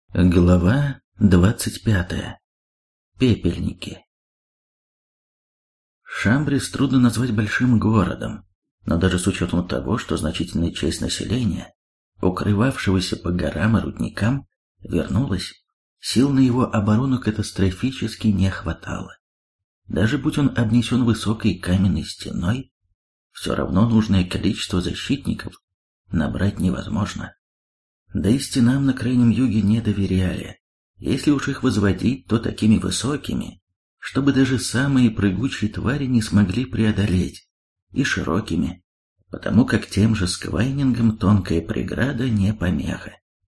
Глава 25. Пепельники. Шамбрис трудно назвать большим городом, но даже с учетом того, что значительная часть населения, укрывавшегося по горам и рудникам, вернулась, сил на его оборону катастрофически не хватало. Даже будь он обнесен высокой каменной стеной, все равно нужное количество защитников набрать невозможно. Да и стенам на крайнем юге не доверяли. Если уж их возводить, то такими высокими, чтобы даже самые прыгучие твари не смогли преодолеть, и широкими, потому как тем же сквайнингам тонкая преграда не помеха.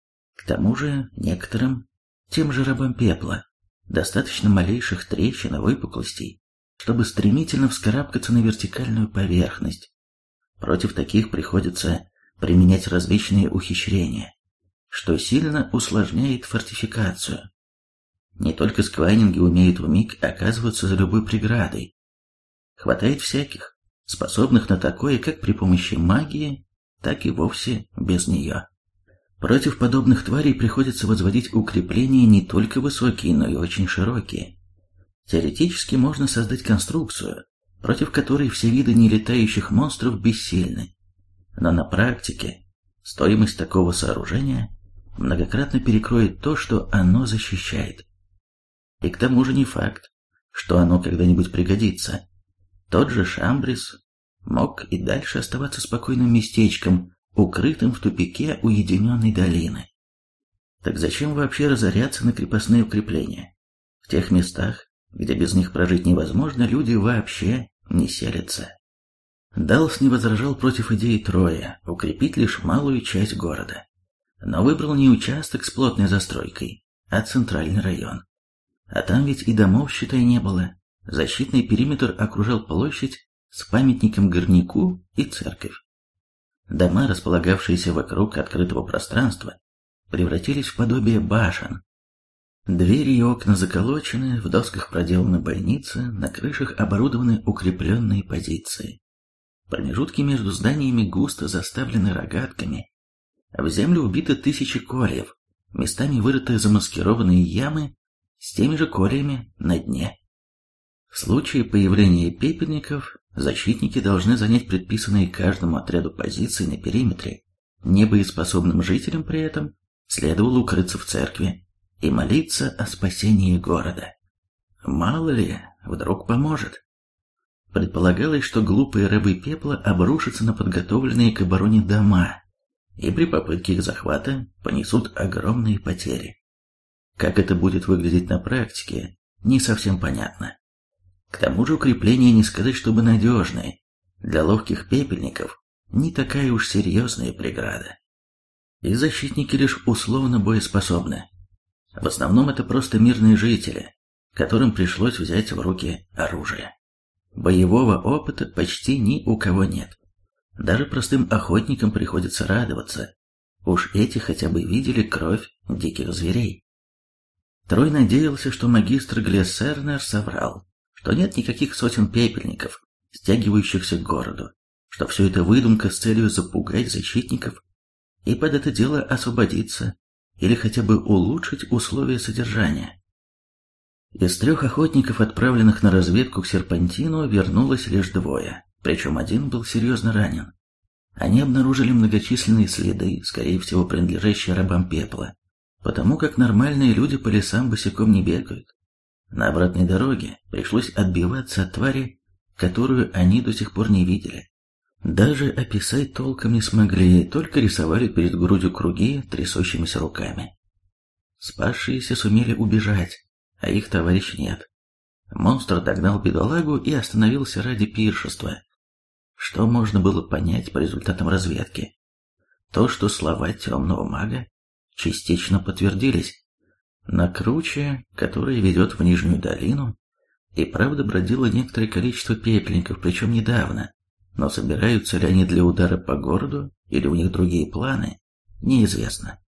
К тому же некоторым, тем же рабам пепла, достаточно малейших трещин и выпуклостей, чтобы стремительно вскарабкаться на вертикальную поверхность. Против таких приходится применять различные ухищрения, что сильно усложняет фортификацию. Не только сквайнинги умеют вмиг оказываться за любой преградой. Хватает всяких, способных на такое как при помощи магии, так и вовсе без нее. Против подобных тварей приходится возводить укрепления не только высокие, но и очень широкие. Теоретически можно создать конструкцию, против которой все виды нелетающих монстров бессильны. Но на практике стоимость такого сооружения многократно перекроет то, что оно защищает. И к тому же не факт, что оно когда-нибудь пригодится. Тот же Шамбрис мог и дальше оставаться спокойным местечком, укрытым в тупике уединенной долины. Так зачем вообще разоряться на крепостные укрепления? В тех местах, где без них прожить невозможно, люди вообще не селятся. Даллас не возражал против идеи Троя укрепить лишь малую часть города, но выбрал не участок с плотной застройкой, а центральный район. А там ведь и домов, считай, не было. Защитный периметр окружал площадь с памятником горняку и церковь. Дома, располагавшиеся вокруг открытого пространства, превратились в подобие башен. Двери и окна заколочены, в досках проделаны бойницы, на крышах оборудованы укрепленные позиции. Промежутки между зданиями густо заставлены рогатками. В землю убиты тысячи кольев, местами вырыты замаскированные ямы с теми же кольями на дне. В случае появления пепельников защитники должны занять предписанные каждому отряду позиции на периметре. Небоеспособным жителям при этом следовало укрыться в церкви и молиться о спасении города. Мало ли, вдруг поможет. Предполагалось, что глупые рабы пепла обрушатся на подготовленные к обороне дома и при попытке их захвата понесут огромные потери. Как это будет выглядеть на практике, не совсем понятно. К тому же укрепления не сказать, чтобы надежные. Для ловких пепельников не такая уж серьезная преграда. И защитники лишь условно боеспособны. В основном это просто мирные жители, которым пришлось взять в руки оружие. Боевого опыта почти ни у кого нет. Даже простым охотникам приходится радоваться. Уж эти хотя бы видели кровь диких зверей. Трой надеялся, что магистр Глессернер соврал, что нет никаких сотен пепельников, стягивающихся к городу, что все это выдумка с целью запугать защитников и под это дело освободиться или хотя бы улучшить условия содержания. Из 3 охотников, отправленных на разведку к Серпантину, вернулось лишь 2, причем один был серьезно ранен. Они обнаружили многочисленные следы, скорее всего принадлежащие рабам пепла, потому как нормальные люди по лесам босиком не бегают. На обратной дороге пришлось отбиваться от твари, которую они до сих пор не видели. Даже описать толком не смогли, только рисовали перед грудью круги трясущимися руками. Спасшиеся сумели убежать, а их товарищ нет. Монстр догнал бедолагу и остановился ради пиршества. Что можно было понять по результатам разведки? То, что слова темного мага частично подтвердились. На круче, которая ведет в Нижнюю долину, и правда бродило некоторое количество пепельников, причем недавно, но собираются ли они для удара по городу, или у них другие планы, неизвестно.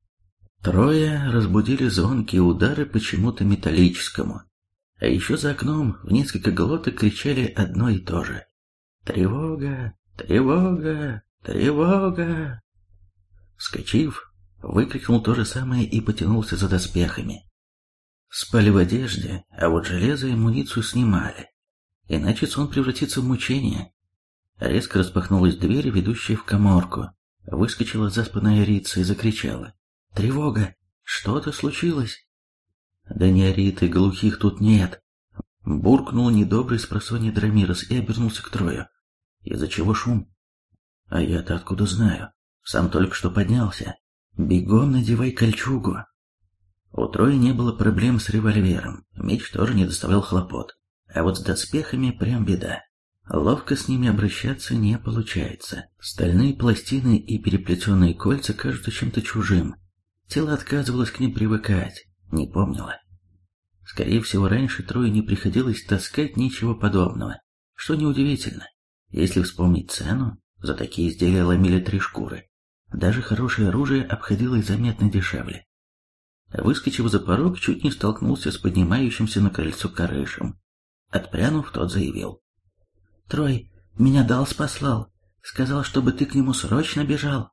Трое разбудили звонкие удары почему-то металлическому, а еще за окном в несколько глоток кричали одно и то же: «Тревога! Тревога! Тревога!». Вскочив, выкрикнул то же самое и потянулся за доспехами. Спали в одежде, а вот железо и амуницию снимали, иначе сон превратится в мучение. Резко распахнулась дверь, ведущая в каморку. Выскочила заспанная Рица и закричала: «Тревога! Что-то случилось!» «Да не ори ты, глухих тут нет!» Буркнул недобрый спросонья Драмирос и обернулся к Трою. «Из-за чего шум?» «А я-то откуда знаю? Сам только что поднялся. Бегом надевай кольчугу!» У Трои не было проблем с револьвером, меч тоже не доставлял хлопот. А вот с доспехами прям беда. Ловко с ними обращаться не получается. Стальные пластины и переплетенные кольца кажутся чем-то чужим. Тело отказывалось к ним привыкать, не помнило. Скорее всего, раньше Трое не приходилось таскать ничего подобного, что неудивительно. Если вспомнить цену, за такие изделия ломили 3 шкуры. Даже хорошее оружие обходилось заметно дешевле. Выскочив за порог, чуть не столкнулся с поднимающимся на крыльцо Карышем. Отпрянув, тот заявил: «Трой, меня Далс послал. Сказал, чтобы ты к нему срочно бежал».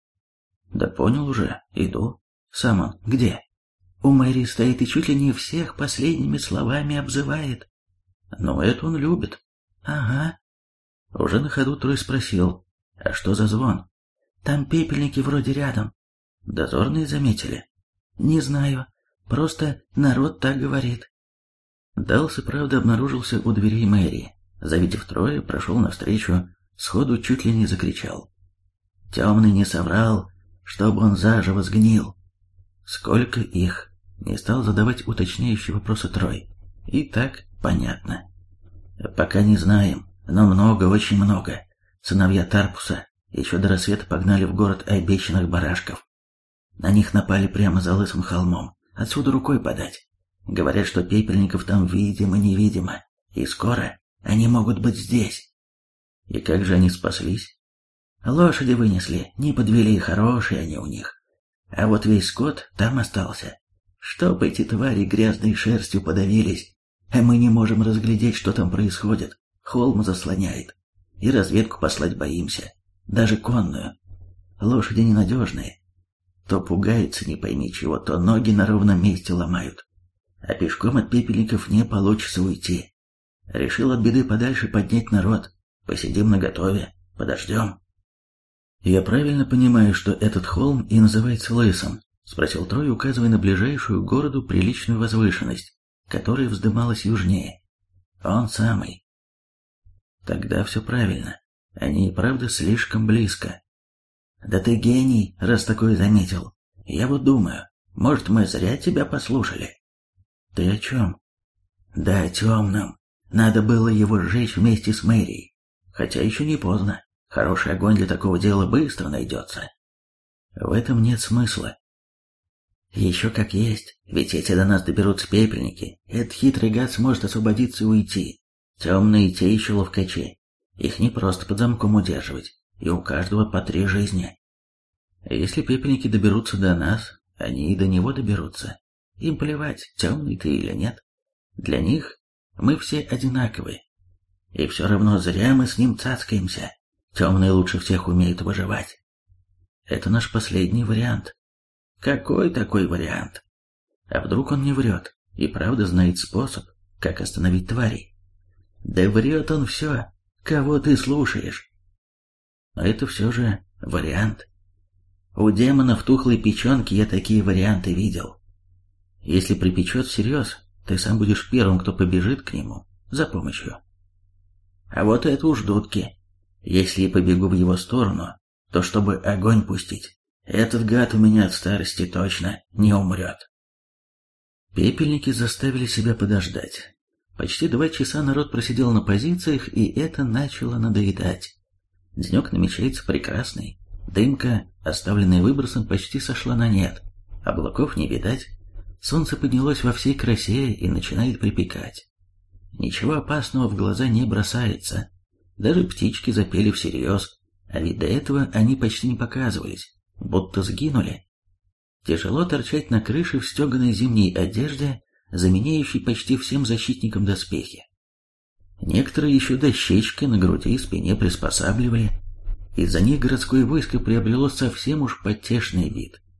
«Да понял уже, иду. Сам он где?» «У Мэри стоит и чуть ли не всех последними словами обзывает». «Ну, это он любит». «Ага». Уже на ходу Трой спросил: «А что за звон?» «Там пепельники вроде рядом». «Дозорные заметили?» «Не знаю. Просто народ так говорит». Далс и правда обнаружился у дверей мэрии. Завидев Троя, прошел навстречу, сходу чуть ли не закричал: «Темный не соврал, чтобы он заживо сгнил». «Сколько их?» — не стал задавать уточняющие вопросы Трой. «И так понятно». «Пока не знаем, но много, очень много. Сыновья Тарпуса еще до рассвета погнали в город обещанных барашков. На них напали прямо за Лысым холмом, отсюда рукой подать. Говорят, что пепельников там видимо-невидимо, и скоро они могут быть здесь». «И как же они спаслись?» «Лошади вынесли, не подвели, хорошие они у них. А вот весь скот там остался. Чтоб эти твари грязной шерстью подавились, а мы не можем разглядеть, что там происходит. Холм заслоняет. И разведку послать боимся, даже конную. Лошади ненадежные. То пугаются не пойми чего, то ноги на ровном месте ломают. А пешком от пепельников не получится уйти. Решил от беды подальше поднять народ. Посидим наготове, подождем». «Я правильно понимаю, что этот холм и называется Лысом?» — спросил Трой, указывая на ближайшую к городу приличную возвышенность, которая вздымалась южнее. «Он самый». «Тогда все правильно. Они и правда слишком близко». «Да ты гений, раз такое заметил. Я вот думаю, может, мы зря тебя послушали». «Ты о чем?» «Да о темном. Надо было его сжечь вместе с мэрией. Хотя еще не поздно. Хороший огонь для такого дела быстро найдется». «В этом нет смысла». «Еще как есть, ведь эти до нас доберутся пепельники. Этот хитрый гад сможет освободиться и уйти. Темные те еще ловкачи. Их не просто под замком удерживать, и у каждого по 3 жизни. Если пепельники доберутся до нас, они и до него доберутся. Им плевать, темный ты или нет. Для них мы все одинаковые. И все равно зря мы с ним цацкаемся. Темный лучше всех умеет выживать. Это наш последний вариант». «Какой такой вариант?» «А вдруг он не врет и правда знает способ, как остановить тварей?» «Да врет он все. Кого ты слушаешь?» «А это все же вариант. У демонов тухлой печенки я такие варианты видел. Если припечет всерьез, ты сам будешь первым, кто побежит к нему за помощью. А вот это уж дудки. Если я побегу в его сторону, то чтобы огонь пустить, этот гад у меня от старости точно не умрет». Пепельники заставили себя подождать. Почти 2 часа народ просидел на позициях, и это начало надоедать. Денек намечается прекрасный. Дымка, оставленная выбросом, почти сошла на нет. Облаков не видать. Солнце поднялось во всей красе и начинает припекать. Ничего опасного в глаза не бросается. Даже птички запели всерьез, а ведь до этого они почти не показывались, будто сгинули. Тяжело торчать на крыше в стеганой зимней одежде, заменяющей почти всем защитникам доспехи. Некоторые еще дощечки на груди и спине приспосабливали. Из-за них городское войско приобрело совсем уж потешный вид.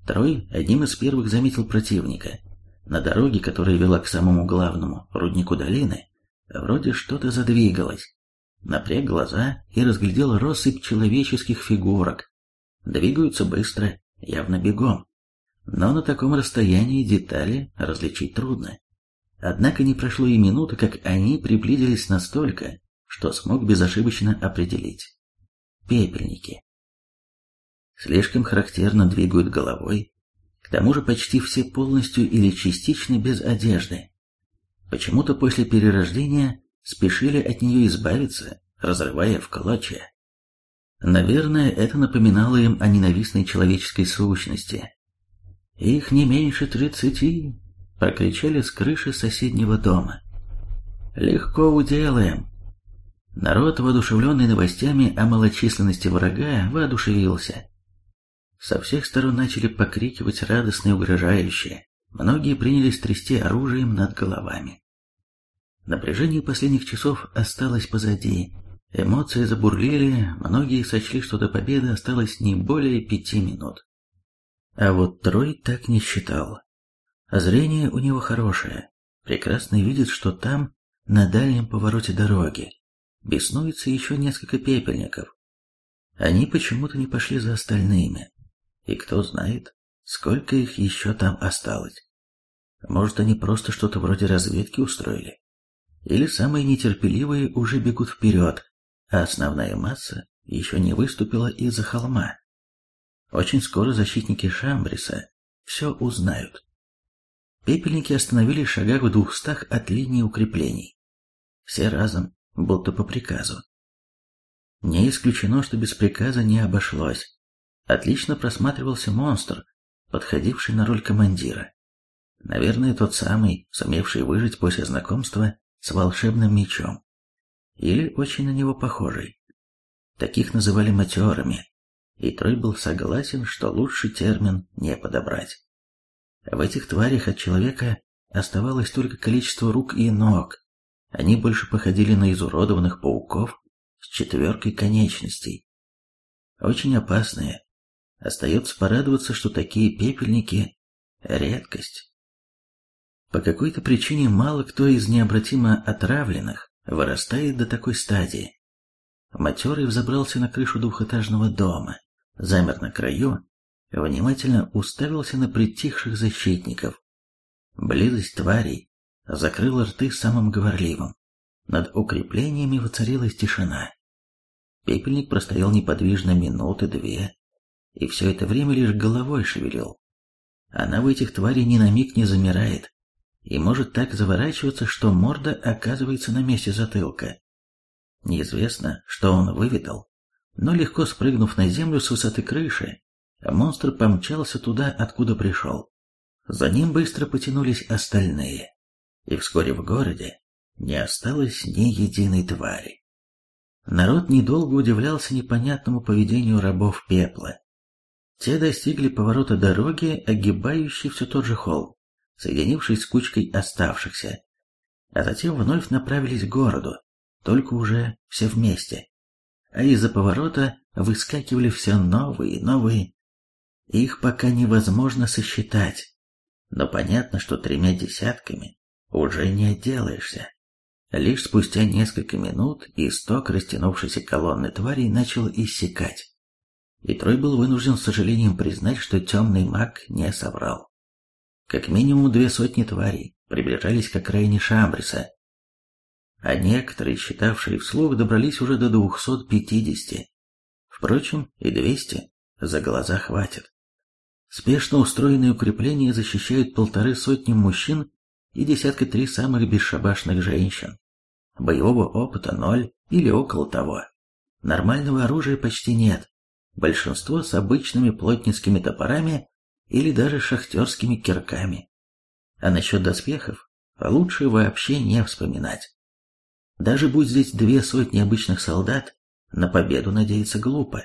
Трой одним из первых заметил противника. На дороге, которая вела к самому главному руднику долины, вроде что-то задвигалось. Напряг глаза и разглядел россыпь человеческих фигурок. Двигаются быстро, явно бегом. Но на таком расстоянии детали различить трудно. Однако не прошло и минуты, как они приблизились настолько, что смог безошибочно определить. Пепельники. Слишком характерно двигают головой, к тому же почти все полностью или частично без одежды. Почему-то после перерождения спешили от нее избавиться, разрывая в клочья. Наверное, это напоминало им о ненавистной человеческой сущности. «Их не меньше 30!» — прокричали с крыши соседнего дома. «Легко уделаем!» Народ, воодушевленный новостями о малочисленности врага, воодушевился. Со всех сторон начали покрикивать радостно и угрожающе. Многие принялись трясти оружием над головами. Напряжение последних часов осталось позади. Эмоции забурлили, многие сочли, что до победы осталось не более 5 минут. А вот Трой так не считал. Зрение у него хорошее. Прекрасно видит, что там, на дальнем повороте дороги, беснуется еще несколько пепельников. Они почему-то не пошли за остальными. И кто знает, сколько их еще там осталось. Может, они просто что-то вроде разведки устроили. Или самые нетерпеливые уже бегут вперед, а основная масса еще не выступила из-за холма. Очень скоро защитники Шамбриса все узнают. Пепельники остановились в шагах в 200 от линии укреплений. Все разом, будто по приказу. Не исключено, что без приказа не обошлось. Отлично просматривался монстр, подходивший на роль командира. Наверное, тот самый, сумевший выжить после знакомства с волшебным мечом. Или очень на него похожий. Таких называли матерыми, и Трой был согласен, что лучший термин не подобрать. В этих тварях от человека оставалось только количество рук и ног. Они больше походили на изуродованных пауков с 4 конечностей. Очень опасные. Остается порадоваться, что такие пепельники — редкость. По какой-то причине мало кто из необратимо отравленных вырастает до такой стадии. Матерый взобрался на крышу двухэтажного дома, замер на краю, внимательно уставился на притихших защитников. Близость тварей закрыла рты самым говорливым. Над укреплениями воцарилась тишина. Пепельник простоял неподвижно минуты-две, и все это время лишь головой шевелил. Она в этих тварей ни на миг не замирает, и может так заворачиваться, что морда оказывается на месте затылка. Неизвестно, что он выведал, но легко спрыгнув на землю с высоты крыши, монстр помчался туда, откуда пришел. За ним быстро потянулись остальные, и вскоре в городе не осталось ни единой твари. Народ недолго удивлялся непонятному поведению рабов пепла. Те достигли поворота дороги, огибающей все тот же холм, соединившись с кучкой оставшихся, а затем вновь направились к городу, только уже все вместе. А из-за поворота выскакивали все новые и новые. Их пока невозможно сосчитать, но понятно, что 3 десятками уже не отделаешься. Лишь спустя несколько минут исток растянувшейся колонны тварей начал иссякать. И Трой был вынужден с сожалением признать, что темный маг не соврал. Как минимум 200 тварей приближались к окраине Шамбриса, а некоторые, считавшие вслух, добрались уже до 250. Впрочем, и 200 за глаза хватит. Спешно устроенные укрепления защищают 150 мужчин и 3 самых бесшабашных женщин. Боевого опыта 0 или около того. Нормального оружия почти нет. Большинство с обычными плотницкими топорами или даже шахтерскими кирками. А насчет доспехов лучше вообще не вспоминать. Даже будь здесь 200 обычных солдат, на победу надеяться глупо.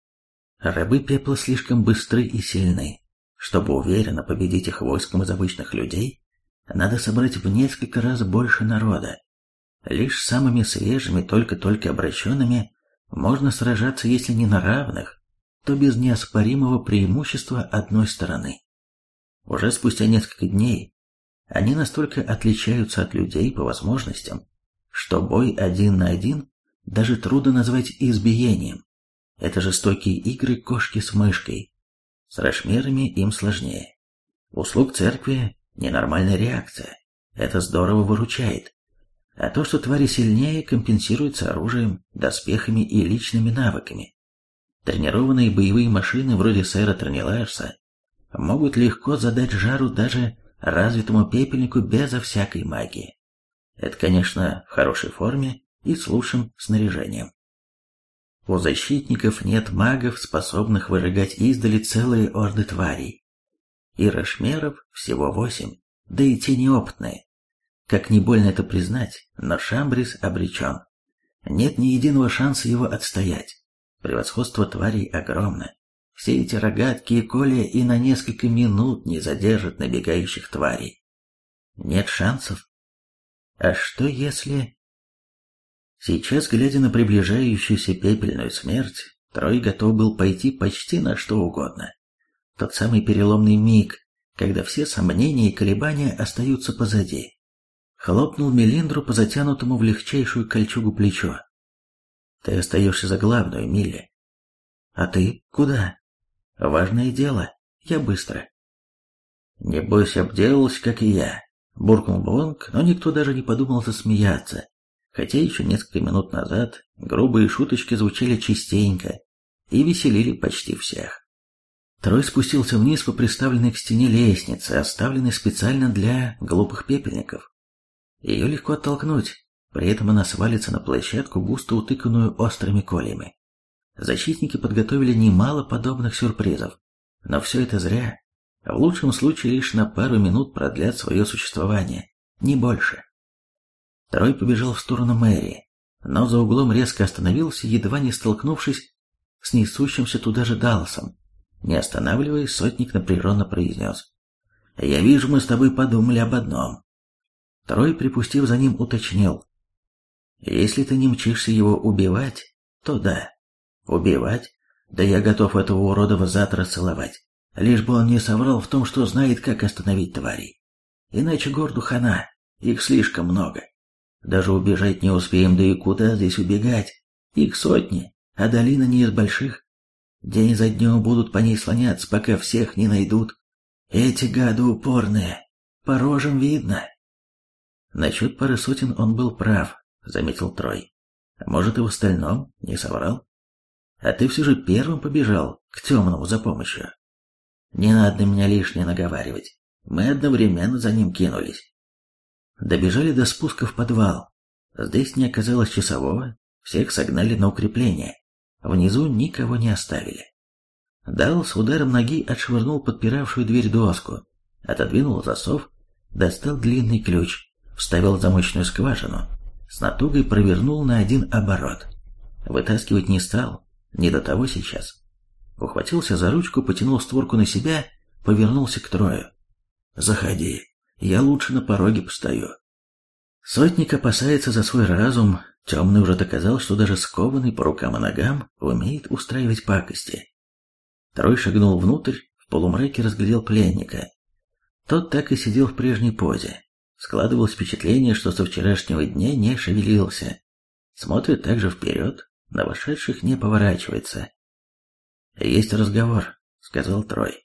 Рабы пепла слишком быстры и сильны. Чтобы уверенно победить их войском из обычных людей, надо собрать в несколько раз больше народа. Лишь самыми свежими, только-только обращенными, можно сражаться, если не на равных, то без неоспоримого преимущества одной стороны. Уже спустя несколько дней они настолько отличаются от людей по возможностям, что бой 1 на 1 даже трудно назвать избиением. Это жестокие игры кошки с мышкой. С рашмерами им сложнее. Услуг церкви – ненормальная реакция. Это здорово выручает. А то, что твари сильнее, компенсируется оружием, доспехами и личными навыками. Тренированные боевые машины вроде сэра Трониларса могут легко задать жару даже развитому пепельнику безо всякой магии. Это, конечно, в хорошей форме и с лучшим снаряжением. У защитников нет магов, способных выжигать издали целые орды тварей. И рашмеров всего 8, да и те неопытные. Как не больно это признать, но Шамбрис обречен. Нет ни единого шанса его отстоять. Превосходство тварей огромно. Все эти рогатки и колья и на несколько минут не задержат набегающих тварей. Нет шансов. А что если... Сейчас, глядя на приближающуюся пепельную смерть, Трой готов был пойти почти на что угодно. Тот самый переломный миг, когда все сомнения и колебания остаются позади. Хлопнул Мелиндру по затянутому в легчайшую кольчугу плечо. «Ты остаешься за главную, Милли». «А ты куда?» «Важное дело. Я быстро». «Небось, обделался, как и я», — буркнул Бонг, но никто даже не подумал засмеяться, хотя еще несколько минут назад грубые шуточки звучали частенько и веселили почти всех. Трой спустился вниз по приставленной к стене лестнице, оставленной специально для глупых пепельников. Ее легко оттолкнуть, при этом она свалится на площадку, густо утыканную острыми кольями. Защитники подготовили немало подобных сюрпризов, но все это зря. В лучшем случае лишь на пару минут продлят свое существование, не больше. Трой побежал в сторону мэрии, но за углом резко остановился, едва не столкнувшись с несущимся туда же Далласом. Не останавливаясь, сотник напряженно произнес: «Я вижу, мы с тобой подумали об одном». Трой, припустив за ним, уточнил: «Если ты не мчишься его убивать, то да. Убивать? Да я готов этого урода в зад расцеловать, лишь бы он не соврал в том, что знает, как остановить тварей. Иначе городу хана, их слишком много. Даже убежать не успеем, да и куда здесь убегать? Их сотни, а долина не из больших. День за днем будут по ней слоняться, пока всех не найдут. Эти гады упорные, по рожам видно». Насчет пары сотен он был прав, заметил Трой. Может, и в остальном не соврал. А ты все же первым побежал к темному за помощью. Не надо меня лишнее наговаривать. Мы одновременно за ним кинулись. Добежали до спуска в подвал. Здесь не оказалось часового, всех согнали на укрепление. Внизу никого не оставили. Дал с ударом ноги отшвырнул подпиравшую дверь доску, отодвинул засов, достал длинный ключ, вставил замочную скважину, с натугой провернул на 1 оборот. Вытаскивать не стал, не до того сейчас. Ухватился за ручку, потянул створку на себя, повернулся к Трою. «Заходи, я лучше на пороге постою». Сотник опасается за свой разум, темный уже доказал, что даже скованный по рукам и ногам умеет устраивать пакости. Трой шагнул внутрь, в полумраке разглядел пленника. Тот так и сидел в прежней позе. Складывалось впечатление, что со вчерашнего дня не шевелился. Смотрит также вперед, на вошедших не поворачивается. «Есть разговор», — сказал Трой.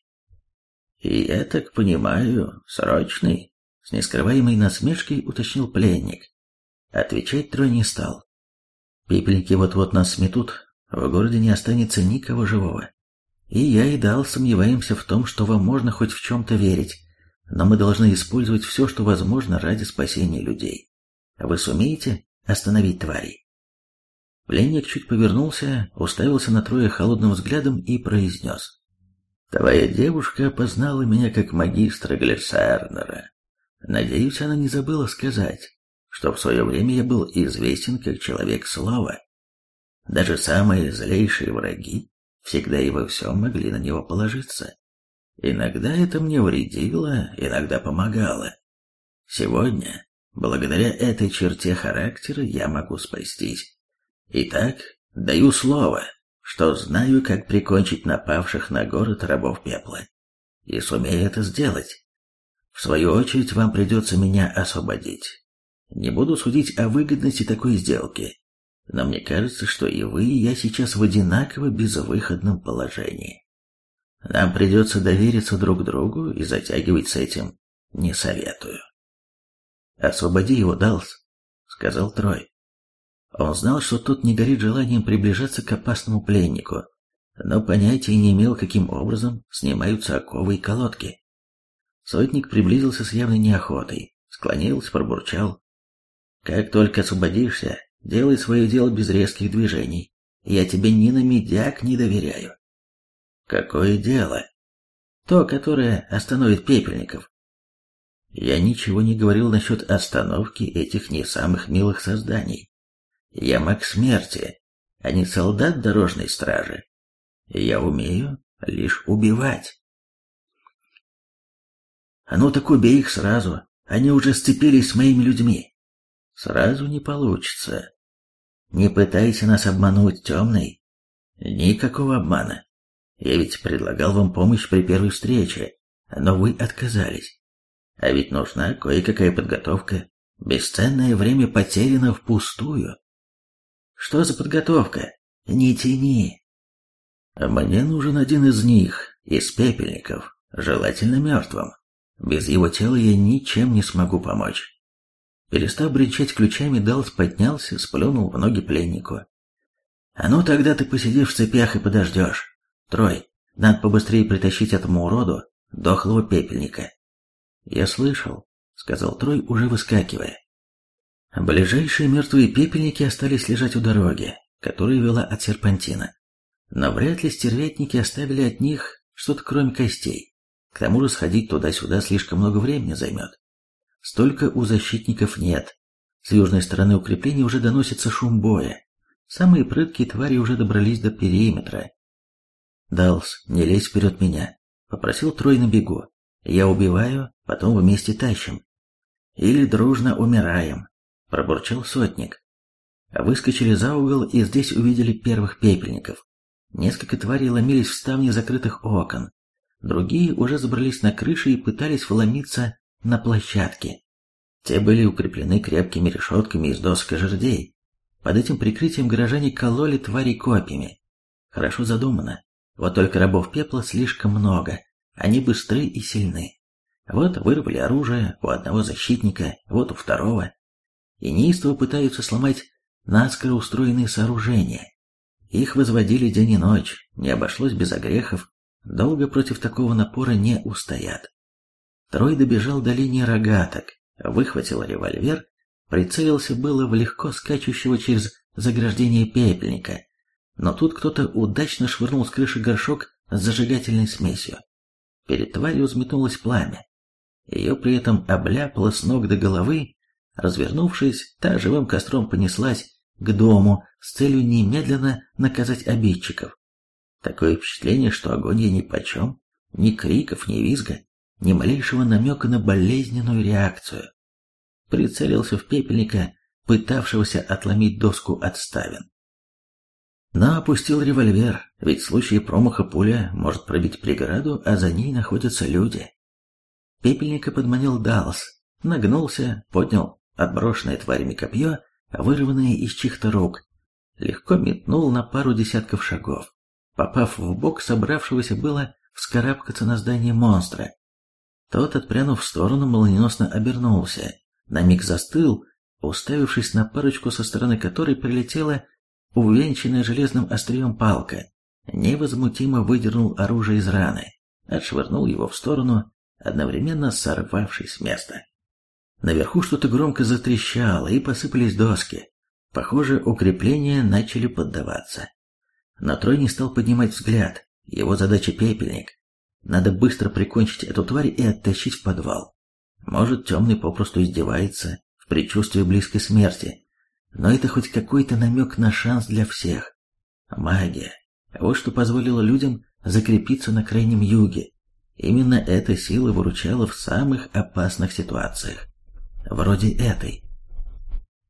«И я так понимаю, срочный?» — с нескрываемой насмешкой уточнил пленник. Отвечать Трой не стал. «Пепельники вот-вот нас сметут, в городе не останется никого живого. И я и Дал сомневаемся в том, что вам можно хоть в чем-то верить. Но мы должны использовать все, что возможно ради спасения людей. Вы сумеете остановить тварей?» Пленник чуть повернулся, уставился на Троя холодным взглядом и произнес: «Твоя девушка опознала меня как магистра Глиссарнера. Надеюсь, она не забыла сказать, что в свое время я был известен как человек слова. Даже самые злейшие враги всегда и во всем могли на него положиться. Иногда это мне вредило, иногда помогало. Сегодня, благодаря этой черте характера, я могу спастись. Итак, даю слово, что знаю, как прикончить напавших на город рабов пепла. И сумею это сделать. В свою очередь, вам придется меня освободить. Не буду судить о выгодности такой сделки, но мне кажется, что и вы, и я сейчас в одинаково безвыходном положении. Нам придется довериться друг другу, и затягивать с этим не советую. «Освободи его, Далс», — сказал Трой. Он знал, что тот не горит желанием приближаться к опасному пленнику, но понятия не имел, каким образом снимаются оковы и колодки. Сотник приблизился с явной неохотой, склонился, пробурчал. «Как только освободишься, делай свое дело без резких движений. Я тебе ни на медяк не доверяю». «Какое дело?» «То, которое остановит пепельников». Я ничего не говорил насчет остановки этих не самых милых созданий. Я маг смерти, а не солдат дорожной стражи. Я умею лишь убивать. А ну так убей их сразу, они уже сцепились с моими людьми. Сразу не получится. Не пытайся нас обмануть, темный. Никакого обмана. Я ведь предлагал вам помощь при первой встрече, но вы отказались. А ведь нужна кое-какая подготовка. Бесценное время потеряно впустую. Что за подготовка? Не тяни. Мне нужен один из них, из пепельников, желательно мертвым. Без его тела я ничем не смогу помочь. Перестав бренчать ключами, Далс поднялся, сплюнул в ноги пленнику. А ну тогда ты посидишь в цепях и подождешь. Трой, надо побыстрее притащить этому уроду дохлого пепельника. Я слышал, сказал Трой, уже выскакивая. Ближайшие мертвые пепельники остались лежать у дороги, которая вела от серпантина. Но вряд ли стервятники оставили от них что-то кроме костей. К тому же сходить туда-сюда слишком много времени займет. Столько у защитников нет. С южной стороны укрепления уже доносится шум боя. Самые прыткие твари уже добрались до периметра. «Далс, не лезь вперед меня», — попросил Трой на бегу. «Я убиваю, потом вместе тащим». «Или дружно умираем», — пробурчал сотник. Выскочили за угол и здесь увидели первых пепельников. Несколько тварей ломились в ставни закрытых окон. Другие уже забрались на крыши и пытались вломиться на площадке. Те были укреплены крепкими решетками из досок и жердей. Под этим прикрытием горожане кололи тварей копьями. Хорошо задумано. Вот только рабов пепла слишком много. Они быстры и сильны. Вот вырвали оружие у одного защитника, вот у второго. И неистово пытаются сломать наскоро устроенные сооружения. Их возводили день и ночь, не обошлось без огрехов. Долго против такого напора не устоят. Трой добежал до линии рогаток, выхватил револьвер, прицелился было в легко скачущего через заграждение пепельника, но тут кто-то удачно швырнул с крыши горшок с зажигательной смесью. Перед тварью взметнулось пламя. Ее при этом обляпало с ног до головы. Развернувшись, та живым костром понеслась к дому с целью немедленно наказать обидчиков. Такое впечатление, что огонь ей нипочем, ни криков, ни визга, ни малейшего намека на болезненную реакцию. Прицелился в пепельника, пытавшегося отломить доску от ставен. Но опустил револьвер, ведь в случае промаха пуля может пробить преграду, а за ней находятся люди. Пепельника подманил Далс, нагнулся, поднял отброшенное тварями копье, вырванное из чьих-то рук, легко метнул на пару десятков шагов, попав в бок собравшегося было вскарабкаться на здание монстра. Тот, отпрянув в сторону, молниеносно обернулся, на миг застыл, уставившись на парочку, со стороны которой прилетела увенчанная железным острием палка, невозмутимо выдернул оружие из раны, отшвырнул его в сторону, одновременно сорвавшись с места. Наверху что-то громко затрещало, и посыпались доски. Похоже, укрепления начали поддаваться. Но Трой не стал поднимать взгляд. Его задача пепельник. Надо быстро прикончить эту тварь и оттащить в подвал. Может, темный попросту издевается в предчувствии близкой смерти. Но это хоть какой-то намек на шанс для всех. Магия. Вот что позволило людям закрепиться на крайнем юге. Именно эта сила выручала в самых опасных ситуациях. Вроде этой.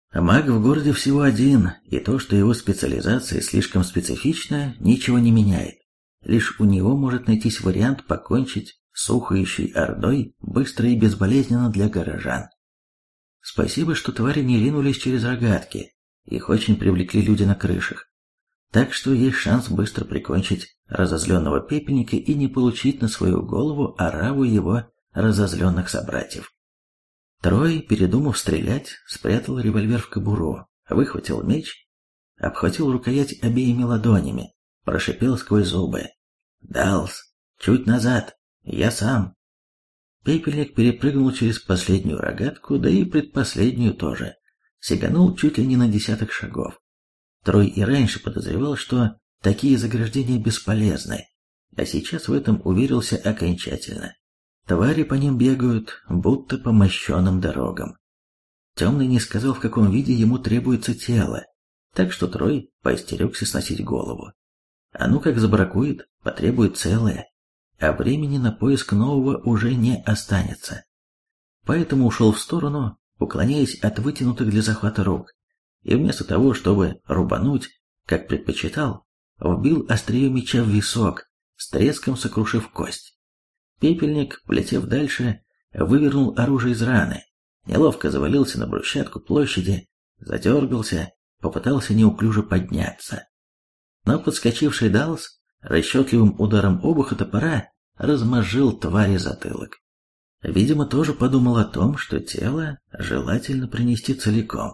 Маг в городе всего один, и то, что его специализация слишком специфична, ничего не меняет. Лишь у него может найтись вариант покончить с ухающей ордой быстро и безболезненно для горожан. Спасибо, что твари не ринулись через рогатки, их очень привлекли люди на крышах. Так что есть шанс быстро прикончить разозленного пепельника и не получить на свою голову ораву его разозленных собратьев. Трой, передумав стрелять, спрятал револьвер в кобуру, выхватил меч, обхватил рукоять обеими ладонями, прошипел сквозь зубы: «Далс, чуть назад, я сам». Пепельник перепрыгнул через последнюю рогатку, да и предпоследнюю тоже, сиганул чуть ли не на 10 шагов. Трой и раньше подозревал, что такие заграждения бесполезны, а сейчас в этом уверился окончательно. Твари по ним бегают, будто по мощеным дорогам. Темный не сказал, в каком виде ему требуется тело, так что Трой поостерегся сносить голову. А ну как забракует, потребует целое, а времени на поиск нового уже не останется. Поэтому ушел в сторону, уклоняясь от вытянутых для захвата рук, и вместо того, чтобы рубануть, как предпочитал, вбил острие меча в висок, с треском сокрушив кость. Пепельник, полетев дальше, вывернул оружие из раны, неловко завалился на брусчатку площади, задергался, попытался неуклюже подняться. Но подскочивший Далс расчетливым ударом обуха топора размозжил твари затылок. Видимо, тоже подумал о том, что тело желательно принести целиком.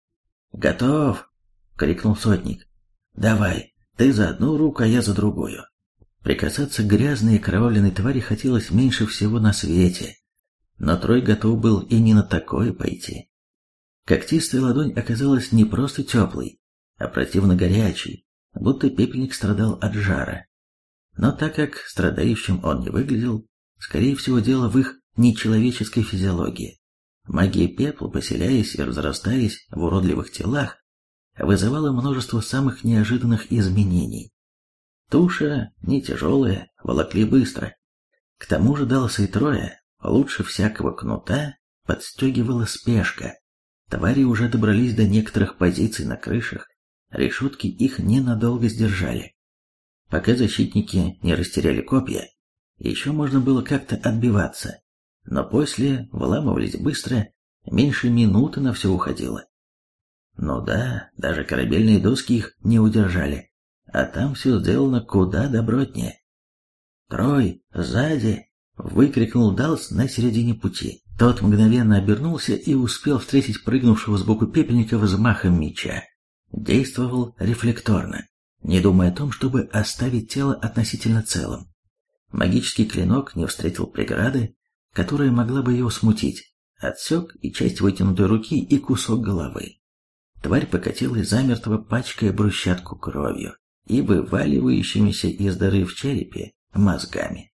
«Готов!» — крикнул сотник. «Давай, ты за одну руку, а я за другую». Прикасаться к грязной и окровавленной твари хотелось меньше всего на свете, но Трой готов был и не на такое пойти. Когтистая ладонь оказалась не просто теплой, а противно горячей, будто пепельник страдал от жара. Но так как страдающим он не выглядел, скорее всего дело в их нечеловеческой физиологии. Магия пепла, поселяясь и разрастаясь в уродливых телах, вызывала множество самых неожиданных изменений. Туша, не тяжелая, волокли быстро. К тому же Далса и Троя, лучше всякого кнута, подстегивала спешка. Твари уже добрались до некоторых позиций на крышах, решетки их ненадолго сдержали. Пока защитники не растеряли копья, еще можно было как-то отбиваться, но после выламывались быстро, меньше минуты на все уходило. Ну да, даже корабельные доски их не удержали. А там все сделано куда добротнее. «Трой, сзади!» — выкрикнул Далс на середине пути. Тот мгновенно обернулся и успел встретить прыгнувшего сбоку пепельника взмахом меча. Действовал рефлекторно, не думая о том, чтобы оставить тело относительно целым. Магический клинок не встретил преграды, которая могла бы его смутить. Отсек и часть вытянутой руки, и кусок головы. Тварь покатилась замертво, пачкая брусчатку кровью и вываливающимися из дыры в черепе мозгами.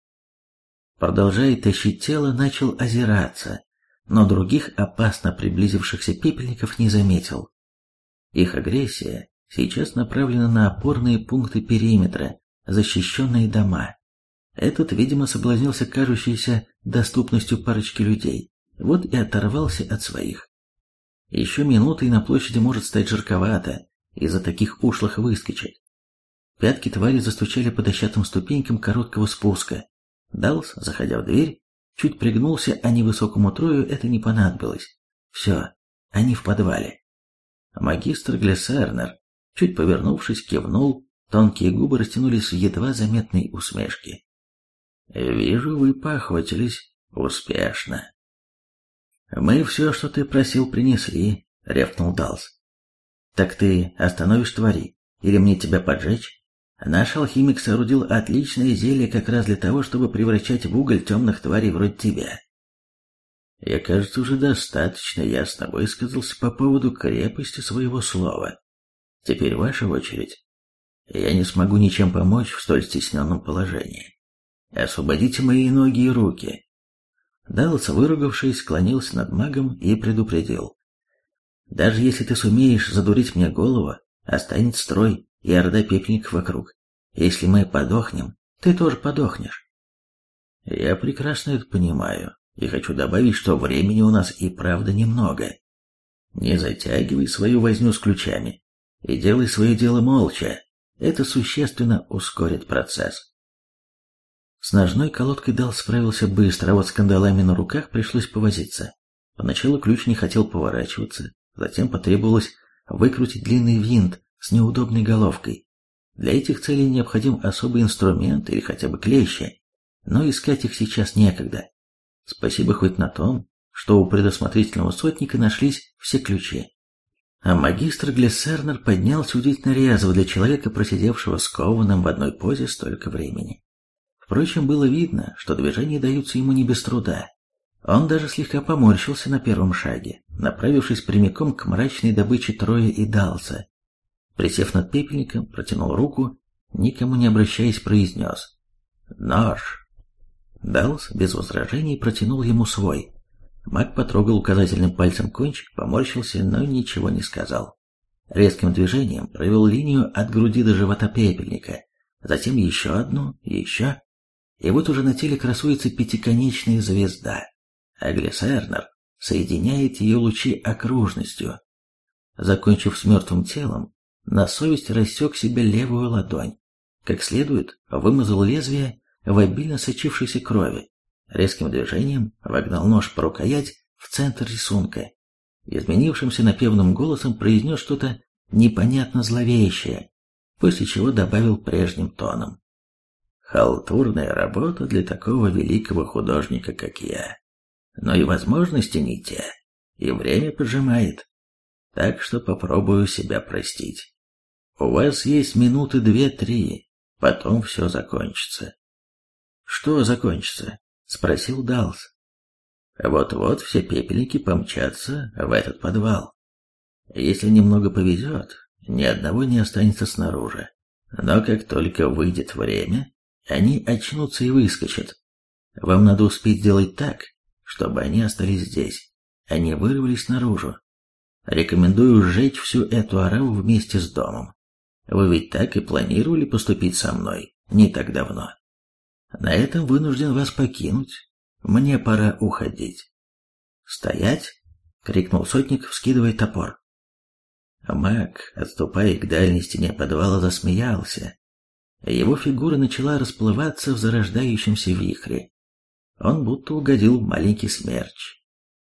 Продолжая тащить тело, начал озираться, но других опасно приблизившихся пепельников не заметил. Их агрессия сейчас направлена на опорные пункты периметра, защищенные дома. Этот, видимо, соблазнился кажущейся доступностью парочки людей, вот и оторвался от своих. Еще минуты, и на площади может стать жарковато из-за таких ушлых выскочек. Пятки твари застучали по дощатым ступенькам короткого спуска. Далс, заходя в дверь, чуть пригнулся, а невысокому Трою это не понадобилось. Все, они в подвале. Магистр Глессернер, чуть повернувшись, кивнул, тонкие губы растянулись в едва заметной усмешке. «Вижу, вы поохотились успешно». «Мы все, что ты просил, принесли», — рявкнул Далс. «Так ты остановишь твари? Или мне тебя поджечь? Наш алхимик соорудил отличное зелье как раз для того, чтобы превращать в уголь темных тварей вроде тебя». Я, кажется, уже достаточно ясно высказался по поводу крепости своего слова. Теперь ваша очередь. Я не смогу ничем помочь в столь стесненном положении. Освободите мои ноги и руки. Далс, выругавшись, склонился над магом и предупредил. Даже если ты сумеешь задурить мне голову, останется строй и орда пепельников вокруг. Если мы подохнем, ты тоже подохнешь. Я прекрасно это понимаю, и хочу добавить, что времени у нас и правда немного. Не затягивай свою возню с ключами и делай свое дело молча. Это существенно ускорит процесс. С ножной колодкой Дал справился быстро, а вот с кандалами на руках пришлось повозиться. Поначалу ключ не хотел поворачиваться, затем потребовалось выкрутить длинный винт с неудобной головкой. Для этих целей необходим особый инструмент или хотя бы клещи, но искать их сейчас некогда. Спасибо хоть на том, что у предусмотрительного сотника нашлись все ключи. А магистр Глиссернер поднялся удивительно резво для человека, просидевшего скованным в одной позе столько времени. Впрочем, было видно, что движения даются ему не без труда. Он даже слегка поморщился на первом шаге, направившись прямиком к мрачной добыче Троя и Далса. Присев над пепельником, протянул руку, никому не обращаясь, произнес: «Нож!» Далс без возражений протянул ему свой. Маг потрогал указательным пальцем кончик, поморщился, но ничего не сказал. Резким движением провел линию от груди до живота пепельника, затем еще одну, еще. И вот уже на теле красуется пятиконечная звезда, а Глиссернер соединяет ее лучи окружностью. Закончив с мертвым телом, на совесть рассек себе левую ладонь, как следует вымазал лезвие в обильно сочившейся крови, резким движением вогнал нож по рукоять в центр рисунка, изменившимся напевным голосом произнес что-то непонятно зловещее, после чего добавил прежним тоном: «Халтурная работа для такого великого художника, как я. Но и возможности не те, и время поджимает, так что попробую себя простить. У вас есть минуты 2-3, потом все закончится». «Что закончится?» — спросил Далс. «Вот-вот все пепельники помчатся в этот подвал. Если немного повезет, ни одного не останется снаружи. Но как только выйдет время, они очнутся и выскочат. Вам надо успеть сделать так, чтобы они остались здесь, а не вырвались наружу. Рекомендую сжечь всю эту ораву вместе с домом. Вы ведь так и планировали поступить со мной не так давно. На этом вынужден вас покинуть. Мне пора уходить». «Стоять!» — крикнул сотник, вскидывая топор. Маг, отступая к дальней стене подвала, засмеялся. Его фигура начала расплываться в зарождающемся вихре. Он будто угодил в маленький смерч.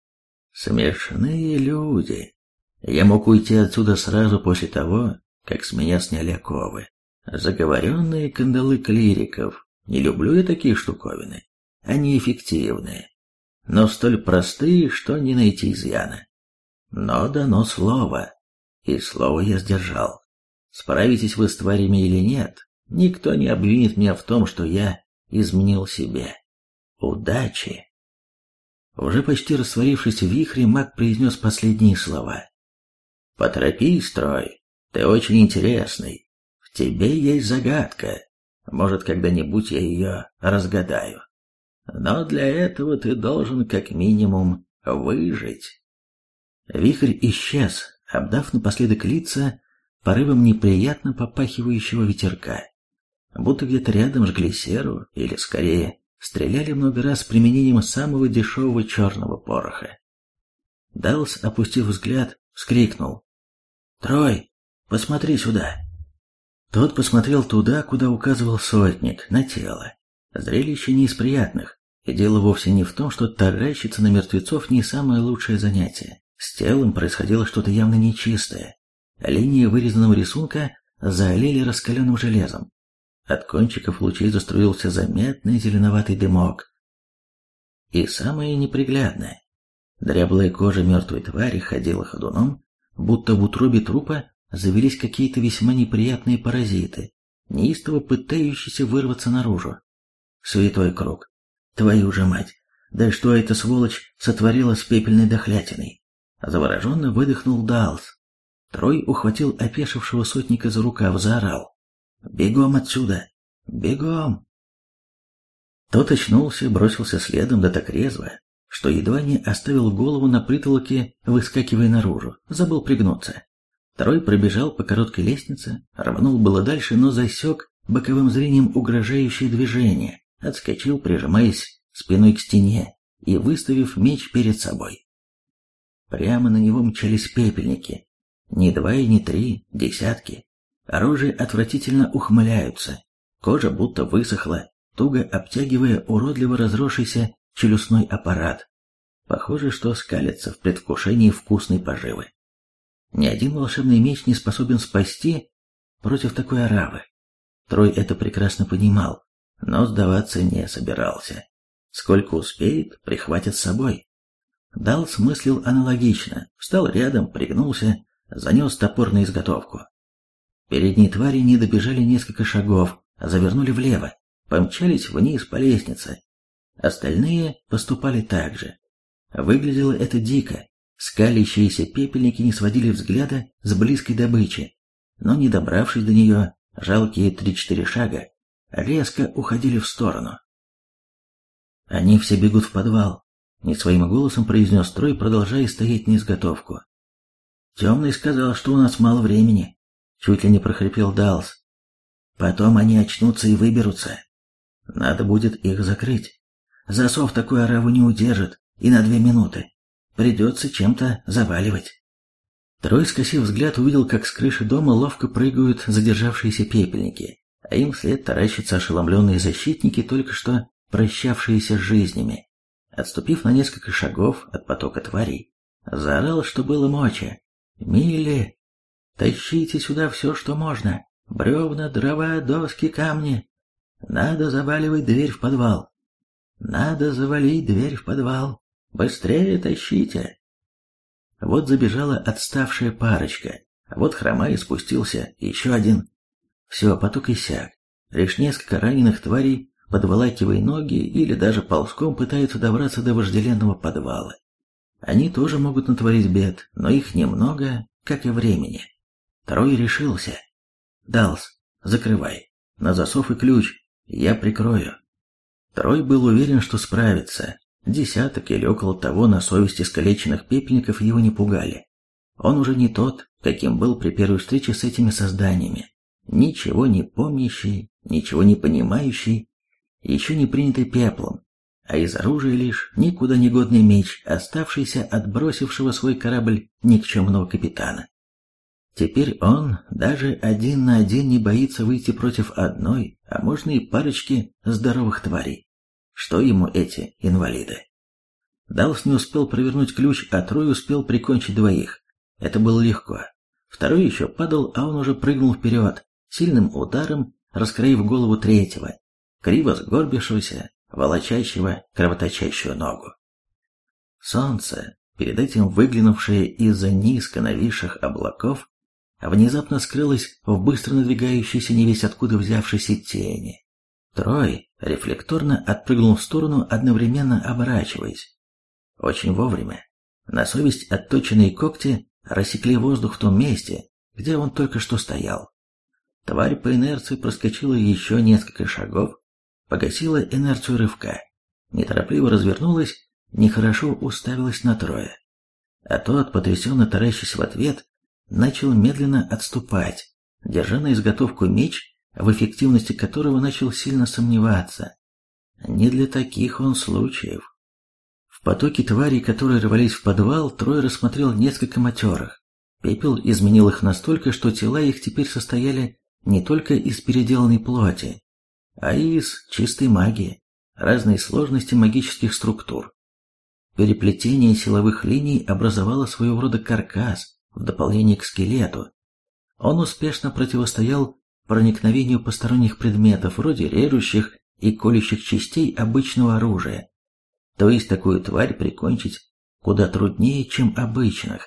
«Смешные люди. Я мог уйти отсюда сразу после того, как с меня сняли оковы. Заговоренные кандалы клириков. Не люблю я такие штуковины. Они эффективные, но столь простые, что не найти изъяна. Но дано слово, и слово я сдержал. Справитесь вы с тварями или нет, никто не обвинит меня в том, что я изменил себе. Удачи!» Уже почти растворившись в вихре, маг произнес последние слова. «Поторопись, Трой, ты очень интересный. В тебе есть загадка. Может, когда-нибудь я ее разгадаю. Но для этого ты должен как минимум выжить». Вихрь исчез, обдав напоследок лица порывом неприятно попахивающего ветерка. Будто где-то рядом жгли серу, или скорее стреляли много раз с применением самого дешевого черного пороха. Далс, опустив взгляд, вскрикнул: «Трой, посмотри сюда!» Тот посмотрел туда, куда указывал сотник, на тело. Зрелище не из приятных, и дело вовсе не в том, что таращиться на мертвецов не самое лучшее занятие. С телом происходило что-то явно нечистое. Линии вырезанного рисунка залили раскаленным железом. От кончиков лучей заструился заметный зеленоватый дымок. И самое неприглядное: дряблая кожа мертвой твари ходила ходуном, будто в утробе трупа завелись какие-то весьма неприятные паразиты, неистово пытающиеся вырваться наружу. Святой круг! Твою же мать! Да что эта сволочь сотворила с пепельной дохлятиной? Завороженно выдохнул Далс. Трой ухватил опешившего сотника за рукав, заорал: «Бегом отсюда! Бегом!» Тот очнулся, бросился следом, да так резво, что едва не оставил голову на притолоке, выскакивая наружу, забыл пригнуться. Трой пробежал по короткой лестнице, рванул было дальше, но засек боковым зрением угрожающее движение, отскочил, прижимаясь спиной к стене и выставив меч перед собой. Прямо на него мчались пепельники. Не два и не три, десятки. Оружие отвратительно ухмыляются. Кожа будто высохла, туго обтягивая уродливо разросшийся челюстной аппарат. Похоже, что скалятся в предвкушении вкусной поживы. Ни один волшебный меч не способен спасти против такой оравы. Трой это прекрасно понимал, но сдаваться не собирался. Сколько успеет, прихватит с собой. Далс мыслил аналогично, встал рядом, пригнулся, занес топор на изготовку. Передние твари не добежали несколько шагов, а завернули влево, помчались вниз по лестнице. Остальные поступали так же. Выглядело это дико. Скалящиеся пепельники не сводили взгляда с близкой добычи, но, не добравшись до нее, жалкие 3-4 шага, резко уходили в сторону. «Они все бегут в подвал», — не своим голосом произнес Трой, продолжая стоять на изготовку. «Темный сказал, что у нас мало времени», — чуть ли не прохрипел Далс. «Потом они очнутся и выберутся. Надо будет их закрыть. Засов такую ораву не удержит и на 2 минуты. Придется чем-то заваливать». Трой, скосив взгляд, увидел, как с крыши дома ловко прыгают задержавшиеся пепельники, а им вслед таращатся ошеломленные защитники, только что прощавшиеся с жизнями. Отступив на несколько шагов от потока тварей, заорал, что было мочи: «Милли, тащите сюда все, что можно. Бревна, дрова, доски, камни. Надо заваливать дверь в подвал. Надо завалить дверь в подвал. Быстрее тащите!» Вот забежала отставшая парочка, а вот хромая спустился еще один. Все, поток иссяк. Лишь несколько раненых тварей, подволакивая ноги или даже ползком, пытаются добраться до вожделенного подвала. Они тоже могут натворить бед, но их немного, как и времени. Трой решился. «Далс, закрывай. На засов и ключ. Я прикрою». Трой был уверен, что справится. Десяток или около того на совести искалеченных пепельников его не пугали. Он уже не тот, каким был при первой встрече с этими созданиями. Ничего не помнящий, ничего не понимающий, еще не принятый пеплом, а из оружия лишь никуда не годный меч, оставшийся от бросившего свой корабль никчемного капитана. Теперь он даже 1 на 1 не боится выйти против одной, а можно и парочки здоровых тварей. Что ему эти инвалиды? Далс не успел провернуть ключ, а Трой успел прикончить 2. Это было легко. Второй еще падал, а он уже прыгнул вперед, сильным ударом раскроив голову 3-го, криво сгорбившегося, волочащего кровоточащую ногу. Солнце, перед этим выглянувшее из-за низко нависших облаков, внезапно скрылось в быстро надвигающейся невесть откуда взявшейся тени. Трой рефлекторно отпрыгнул в сторону, одновременно оборачиваясь. Очень вовремя. На совесть отточенные когти рассекли воздух в том месте, где он только что стоял. Тварь по инерции проскочила еще несколько шагов, погасила инерцию рывка, неторопливо развернулась, нехорошо уставилась на Троя. А тот, потрясенно таращась в ответ, начал медленно отступать, держа на изготовку меч, в эффективности которого начал сильно сомневаться. Не для таких он случаев. В потоке тварей, которые рвались в подвал, Трой рассмотрел несколько матерых. Пепел изменил их настолько, что тела их теперь состояли не только из переделанной плоти, а и из чистой магии, разной сложности магических структур. Переплетение силовых линий образовало своего рода каркас в дополнение к скелету. Он успешно противостоял проникновению посторонних предметов, вроде режущих и колющих частей обычного оружия. То есть такую тварь прикончить куда труднее, чем обычных.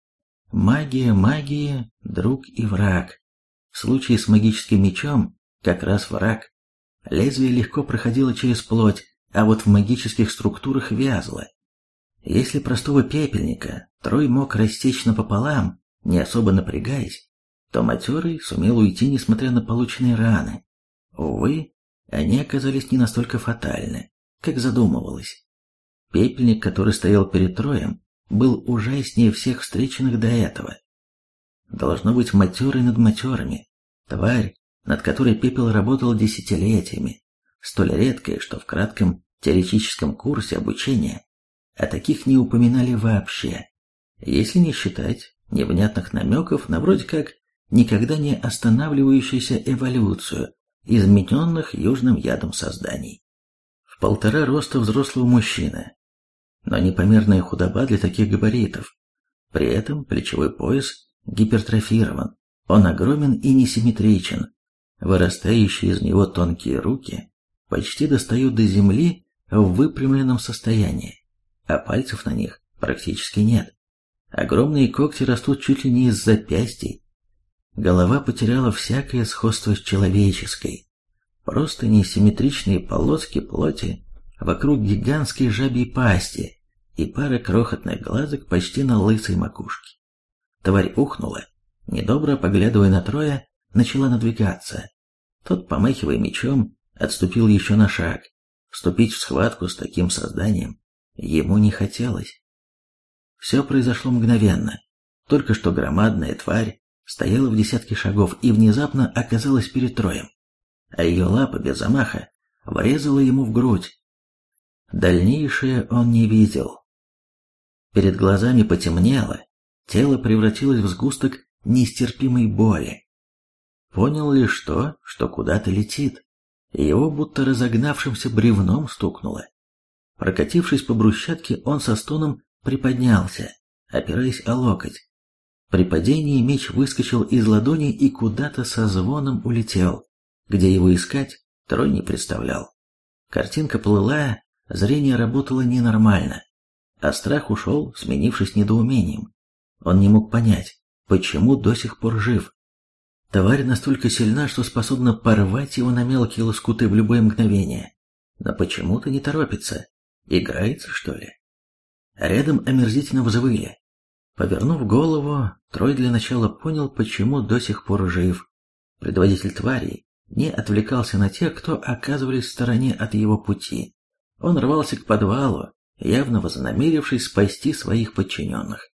Магия магии, друг и враг. В случае с магическим мечом как раз враг. Лезвие легко проходило через плоть, а вот в магических структурах вязло. Если простого пепельника Трой мог рассечь напополам, не особо напрягаясь, то матерый сумел уйти, несмотря на полученные раны. Увы, они оказались не настолько фатальны, как задумывалось. Пепельник, который стоял перед Троем, был ужаснее всех встреченных до этого. Должно быть матерый над матерыми, тварь, над которой Пепел работал десятилетиями, столь редкая, что в кратком теоретическом курсе обучения о таких не упоминали вообще. если не считать невнятных намеков на вроде как никогда не останавливающуюся эволюцию измененных южным ядом созданий. В 1,5 роста взрослого мужчины, но непомерная худоба для таких габаритов. При этом плечевой пояс гипертрофирован, он огромен и несимметричен, вырастающие из него тонкие руки почти достают до земли в выпрямленном состоянии, а пальцев на них практически нет. Огромные когти растут чуть ли не из запястий. Голова потеряла всякое сходство с человеческой. Просто несимметричные полоски плоти вокруг гигантской жабьей пасти и пара крохотных глазок почти на лысой макушке. Тварь ухнула, недобро поглядывая на Троя, начала надвигаться. Тот, помахивая мечом, отступил еще на шаг. Вступить в схватку с таким созданием ему не хотелось. Все произошло мгновенно. Только что громадная тварь стояла в десятке шагов и внезапно оказалась перед Троем, а ее лапа без замаха врезала ему в грудь. Дальнейшее он не видел. Перед глазами потемнело, тело превратилось в сгусток нестерпимой боли. Понял лишь то, что куда-то летит. Его будто разогнавшимся бревном стукнуло. Прокатившись по брусчатке, он со стоном приподнялся, опираясь о локоть. При падении меч выскочил из ладони и куда-то со звоном улетел. Где его искать, Трой не представлял. Картинка плыла, зрение работало ненормально, а страх ушел, сменившись недоумением. Он не мог понять, почему до сих пор жив. Тварь настолько сильна, что способна порвать его на мелкие лоскуты в любое мгновение. Но почему-то не торопится. Играется, что ли? Рядом омерзительно взвыли. Повернув голову, Трой для начала понял, почему до сих пор жив. Предводитель тварей не отвлекался на тех, кто оказывались в стороне от его пути. Он рвался к подвалу, явно вознамерившись спасти своих подчиненных.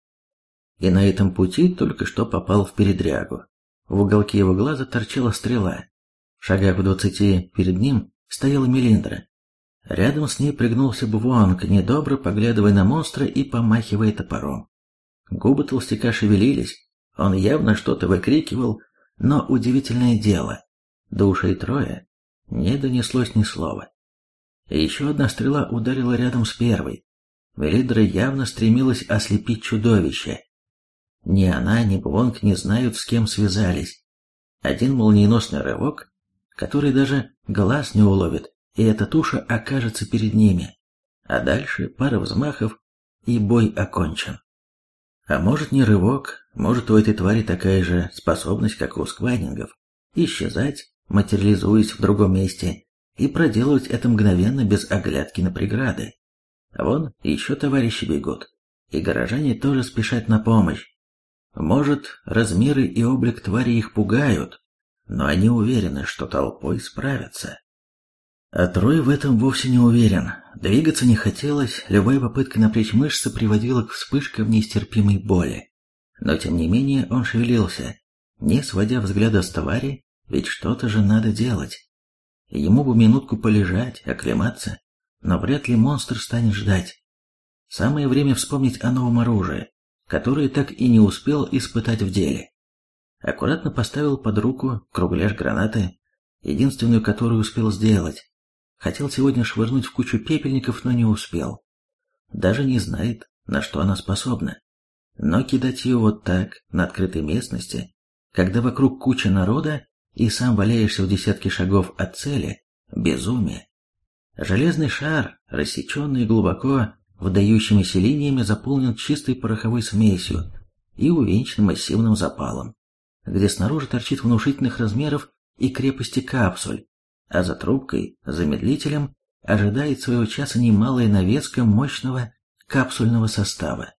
И на этом пути только что попал в передрягу. В уголке его глаза торчала стрела. В шагах в 20 перед ним стояла Мелиндра. Рядом с ней пригнулся Бвонг, недобро поглядывая на монстра и помахивая топором. Губы толстяка шевелились, он явно что-то выкрикивал, но удивительное дело, до ушей Троя не донеслось ни слова. Еще одна стрела ударила рядом с первой. Мелиндра явно стремилась ослепить чудовище. Ни она, ни Бвонг не знают, с кем связались. Один молниеносный рывок, который даже глаз не уловит, и эта туша окажется перед ними. А дальше пара взмахов, и бой окончен. А может, не рывок, может, у этой твари такая же способность, как у сквайнингов, исчезать, материализуясь в другом месте, и проделывать это мгновенно без оглядки на преграды. Вон еще товарищи бегут, и горожане тоже спешат на помощь. Может, размеры и облик твари их пугают, но они уверены, что толпой справятся. А Трой в этом вовсе не уверен. Двигаться не хотелось, любая попытка напрячь мышцы приводила к вспышкам нестерпимой боли. Но тем не менее он шевелился, не сводя взгляда с твари, ведь что-то же надо делать. Ему бы минутку полежать, оклематься, но вряд ли монстр станет ждать. Самое время вспомнить о новом оружии, которое так и не успел испытать в деле. Аккуратно поставил под руку кругляш гранаты, единственную, которую успел сделать. Хотел сегодня швырнуть в кучу пепельников, но не успел. Даже не знает, на что она способна. Но кидать ее вот так, на открытой местности, когда вокруг куча народа и сам валяешься в десятке шагов от цели, безумие. Железный шар, рассеченный глубоко выдающимися линиями, заполнен чистой пороховой смесью и увенчан массивным запалом, где снаружи торчит внушительных размеров и крепости капсуль, а за трубкой, замедлителем, ожидает своего часа немалая навеска мощного капсульного состава.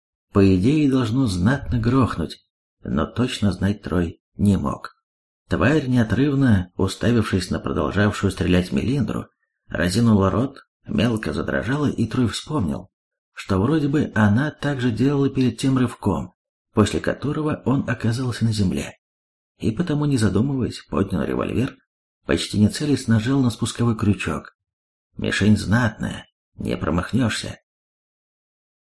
По идее, должно знатно грохнуть, но точно знать Трой не мог. Тварь, неотрывно уставившись на продолжавшую стрелять Мелиндру, разинула рот, мелко задрожала, и Трой вспомнил, что вроде бы она так же делала перед тем рывком, после которого он оказался на земле. И потому, не задумываясь, поднял револьвер, почти не целясь, нажал на спусковой крючок. Мишень знатная, не промахнешься.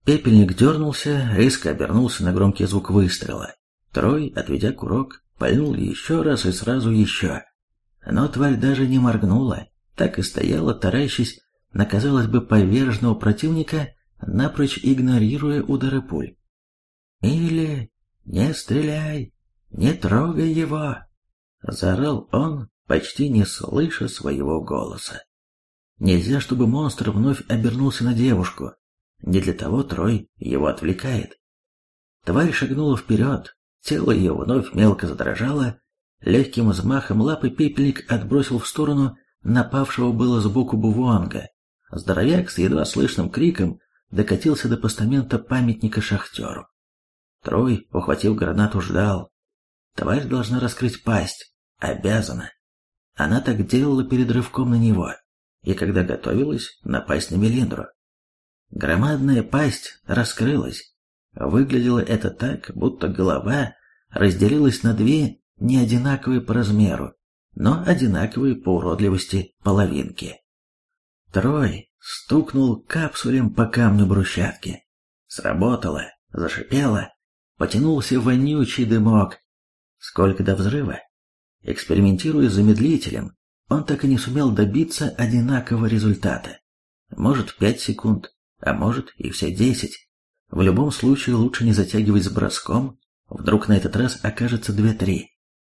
Пепельник дернулся, резко обернулся на громкий звук выстрела. Трой, отведя курок, пальнул еще раз и сразу еще. Но тварь даже не моргнула, так и стояла, таращась на, казалось бы, поверженного противника, напрочь игнорируя удары пуль. «Или не стреляй, не трогай его!» — заорал он, почти не слыша своего голоса. Нельзя, чтобы монстр вновь обернулся на девушку. Не для того Трой его отвлекает. Тварь шагнула вперед, тело ее вновь мелко задрожало, легким взмахом лапы пепельник отбросил в сторону напавшего было сбоку Бувуанга. Здоровяк с едва слышным криком докатился до постамента памятника шахтеру. Трой, ухватив гранату, ждал. Тварь должна раскрыть пасть. Обязана. Она так делала перед рывком на него, и когда готовилась напасть на Мелиндру. Громадная пасть раскрылась. Выглядело это так, будто голова разделилась на две неодинаковые по размеру, но одинаковые по уродливости половинки. Трой стукнул капсулем по камню брусчатки. Сработало, зашипело, потянулся вонючий дымок. Сколько до взрыва? Экспериментируя с замедлителем, он так и не сумел добиться одинакового результата. Может, 5 секунд, а может и все 10. В любом случае лучше не затягивать с броском, вдруг на этот раз окажется 2-3.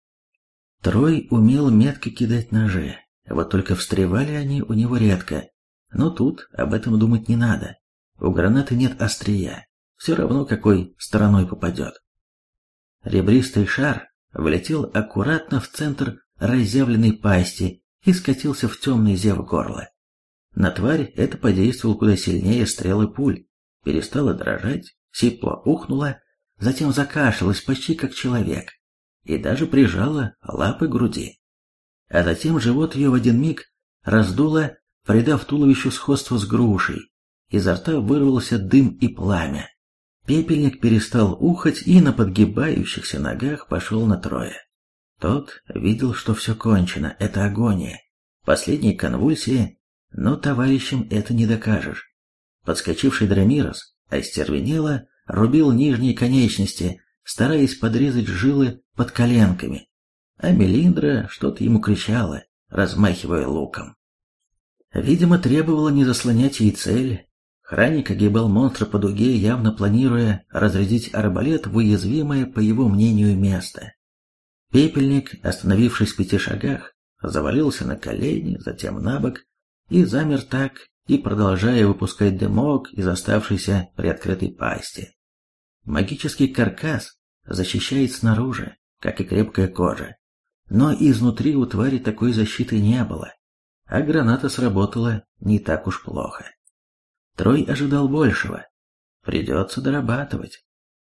Трой умел метко кидать ножи, вот только встревали они у него редко. Но тут об этом думать не надо. У гранаты нет острия, все равно какой стороной попадет. Ребристый шар влетел аккуратно в центр разъявленной пасти и скатился в темный зев горла. На тварь это подействовало куда сильнее стрелы пуль. Перестала дрожать, сипло ухнула, затем закашлялась почти как человек и даже прижала лапы к груди. А затем живот ее в один миг раздуло, придав туловищу сходство с грушей. Изо рта вырвался дым и пламя. Пепельник перестал ухать и на подгибающихся ногах пошел на Троя. Тот видел, что все кончено, это агония, последние конвульсии, но товарищам это не докажешь. Подскочивший Драмирос остервенело рубил нижние конечности, стараясь подрезать жилы под коленками, а Мелиндра что-то ему кричала, размахивая луком. Видимо, требовало не заслонять ей цель. Храник огибал монстра по дуге, явно планируя разрядить арбалет в уязвимое, по его мнению, место. Пепельник, остановившись в 5 шагах, завалился на колени, затем на бок, и замер так, и продолжая выпускать дымок из оставшейся приоткрытой пасти. Магический каркас защищает снаружи, как и крепкая кожа, но изнутри у твари такой защиты не было, а граната сработала не так уж плохо. Трой ожидал большего. Придется дорабатывать.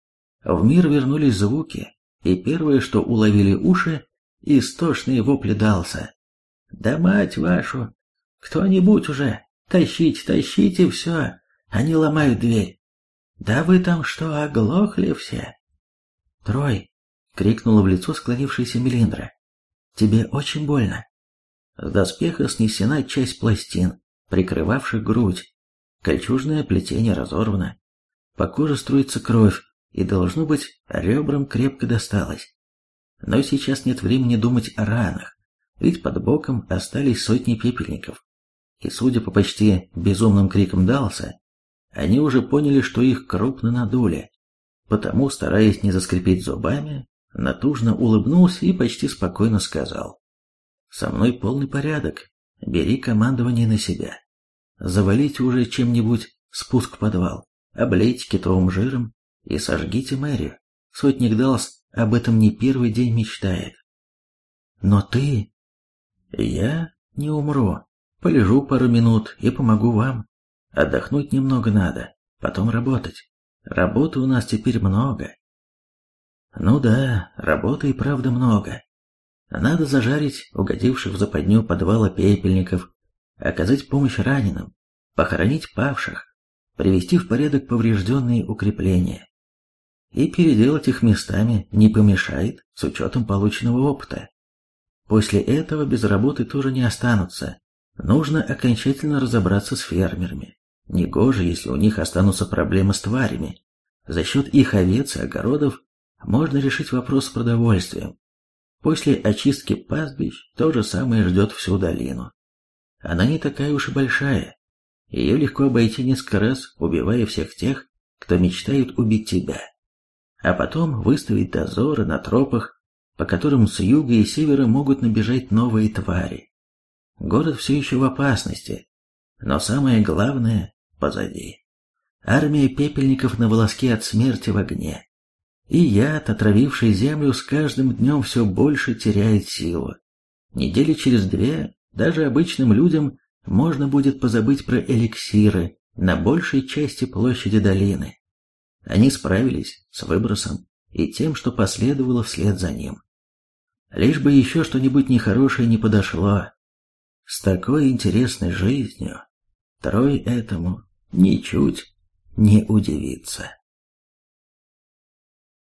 В мир вернулись звуки, и первое, что уловили уши, истошные вопли Далса. «Да мать вашу! Кто-нибудь уже! Тащите, тащите все! Они ломают дверь! Да вы там что, оглохли все?» «Трой!» — крикнула в лицо склонившаяся Мелиндра. «Тебе очень больно?» С доспеха снесена часть пластин, прикрывавших грудь. Кольчужное плетение разорвано. По коже струится кровь, и, должно быть, ребрам крепко досталось. Но сейчас нет времени думать о ранах, ведь под боком остались сотни пепельников. И, судя по почти безумным крикам Далса, они уже поняли, что их крупно надули. Потому, стараясь не заскрипеть зубами, натужно улыбнулся и почти спокойно сказал: «Со мной полный порядок, бери командование на себя. Завалите уже чем-нибудь спуск в подвал, облейте китовым жиром и сожгите мэрию. Сотник Далс об этом не первый день мечтает». «Но ты...» «Я не умру. Полежу пару минут и помогу вам. Отдохнуть немного надо, потом работать. Работы у нас теперь много». «Ну да, работы и правда много. Надо зажарить угодивших в западню подвала пепельников, оказать помощь раненым, похоронить павших, привести в порядок поврежденные укрепления. И переделать их местами не помешает, с учетом полученного опыта. После этого без работы тоже не останутся. Нужно окончательно разобраться с фермерами. Негоже, если у них останутся проблемы с тварями. За счет их овец и огородов можно решить вопрос с продовольствием. После очистки пастбищ то же самое ждет всю долину. Она не такая уж и большая. Ее легко обойти несколько раз, убивая всех тех, кто мечтает убить тебя. А потом выставить дозоры на тропах, по которым с юга и севера могут набежать новые твари. Город все еще в опасности, но самое главное позади. Армия пепельников на волоске от смерти в огне. И яд, отравивший землю, с каждым днем все больше теряет силу. Недели через 2 даже обычным людям можно будет позабыть про эликсиры на большей части площади долины. Они справились с выбросом и тем, что последовало вслед за ним. Лишь бы еще что-нибудь нехорошее не подошло. С такой интересной жизнью Трой этому ничуть не удивится.